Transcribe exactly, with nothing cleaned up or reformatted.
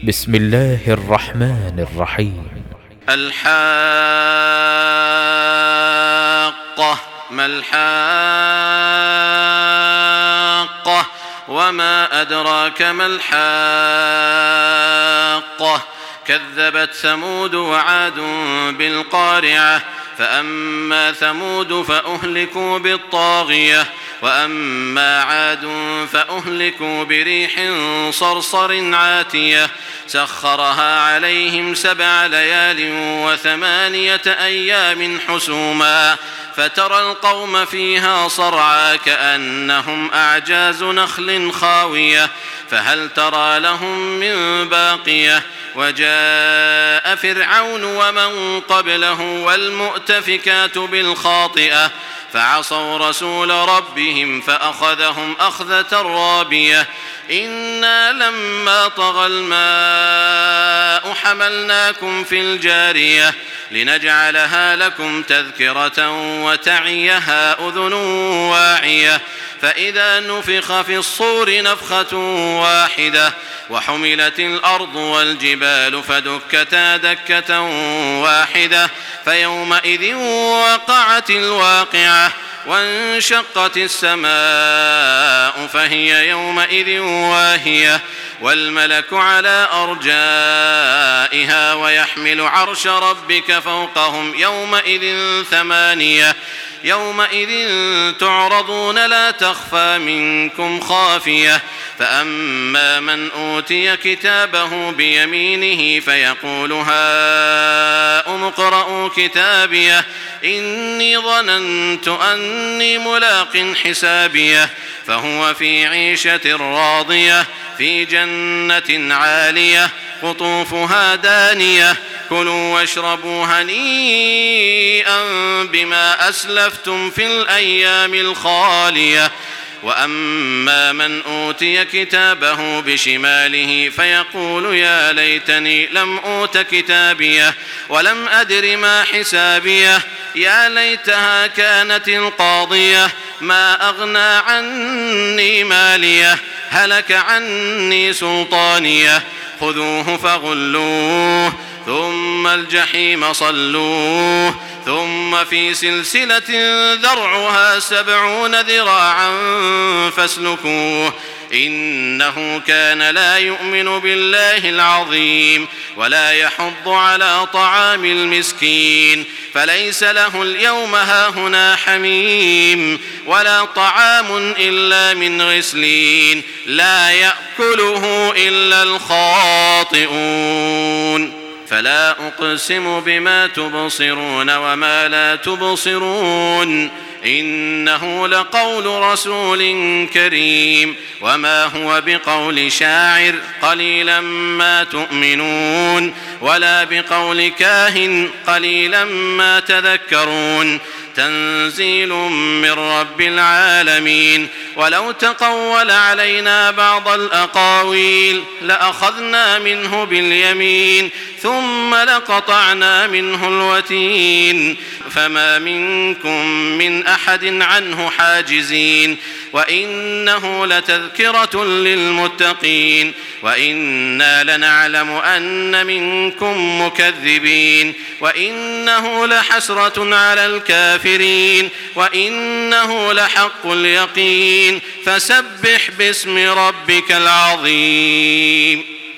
بسم الله الرحمن الرحيم. الحاقة ما الحاقة وما أدراك ما الحاقة كذبت ثمود وعاد بالقارعة فأما ثمود فأهلكوا بالطاغية وأما عاد فأهلكوا بريح صرصر عاتية سخرها عليهم سبع ليال وثمانية أيام حسوما فترى القوم فيها صرعى كأنهم أعجاز نخل خاوية فهل ترى لهم من باقية وجاء فرعون ومن قبله والمؤتفكات بالخاطئة فعصوا رسول ربهم فأخذهم أخذة رابية إنا لما طغى الماء حملناكم في الجارية لنجعلها لكم تذكرة وتعيها أذن واعية فإذا نفخ في الصور نفخة واحدة وحملت الأرض والجبال فدكتا دكة واحدة فيومئذ وقعت الواقعة وانشقت السماء فهي يومئذ واهية والملك على أرجائها ويحمل عرش ربك فوقهم يومئذ ثمانية يومئذ تعرضون لا تخفى منكم خافية فأما من أوتي كتابه بيمينه فيقول هاؤم اقرءوا كتابيه إني ظننت أني ملاق حسابيه فهو في عيشة راضية في جنة عالية قطوفها دانية كلوا واشربوا هنيئا بما أسلفتم في الأيام الخالية وأما من أوتي كتابه بشماله فيقول يا ليتني لم أوت كتابيه ولم أدر ما حسابيه يا ليتها كانت القاضية ما أغنى عني ماليه هلك عني سلطانيه خذوه فغلوه ثم الجحيم صلوه ثم في سلسلة ذرعها سبعون ذراعا فاسلكوه إنه كان لا يؤمن بالله العظيم ولا يحض على طعام المسكين فليس له اليوم هاهنا حميم ولا طعام إلا من غسلين لا يأكله إلا الخاطئون فلا أقسم بما تبصرون وما لا تبصرون إنه لقول رسول كريم وما هو بقول شاعر قليلا ما تؤمنون ولا بقول كاهن قليلا ما تذكرون تنزيل من رب العالمين ولو تقول علينا بعض الأقاويل لأخذنا منه باليمين ثم لقطعنا منه الوتين فما منكم من أحد عنه حاجزين وإنه لتذكرة للمتقين وإنا لنعلم أن منكم مكذبين وإنه لحسرة على الكافرين وإنه لحق اليقين فسبح باسم ربك العظيم.